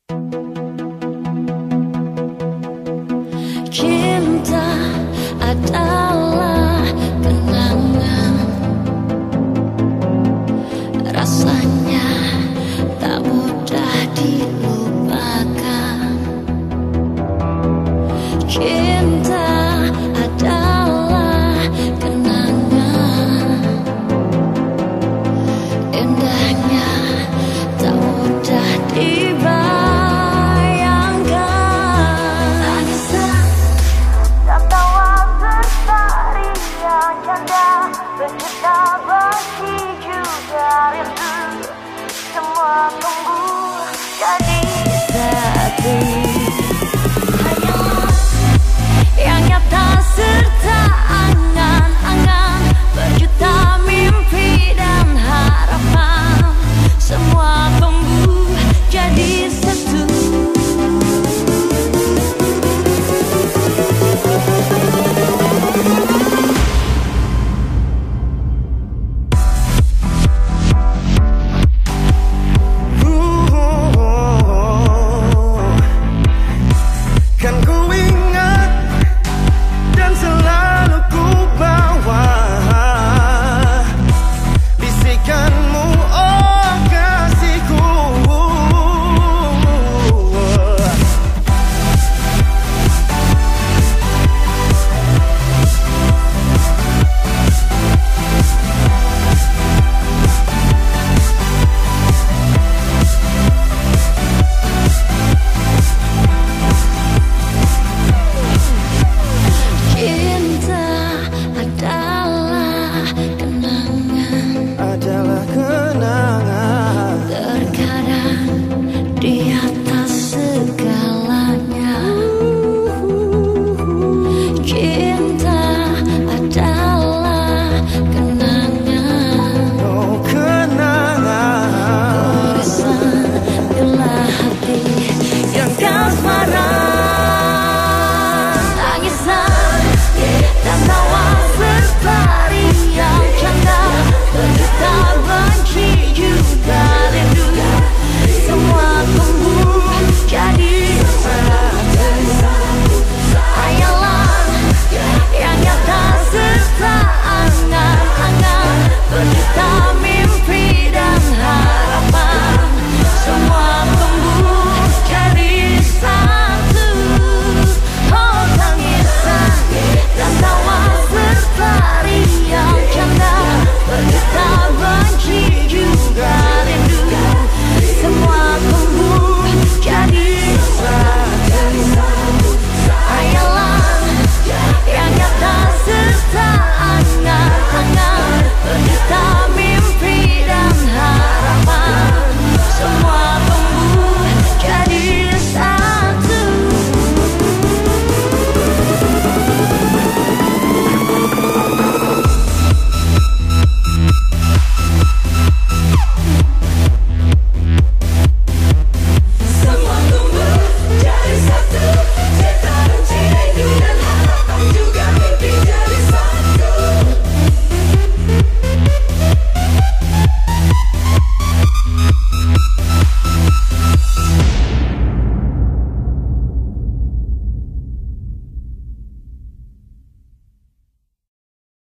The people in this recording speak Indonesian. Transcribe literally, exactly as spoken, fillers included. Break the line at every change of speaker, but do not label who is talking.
Cinta adalah kenangan, rasanya tak mudah dilupakan. Cinta adalah kenangan, indahnya tak mudah dibayangkan. Tangisan dan tawa serta riang canda, bercerita benci juga rindu, semua tumbuh jadi satu. Hanyalah yang nyata serta angan-angan, berjuta mimpi dan harapan, semua tumbuh jadi satu.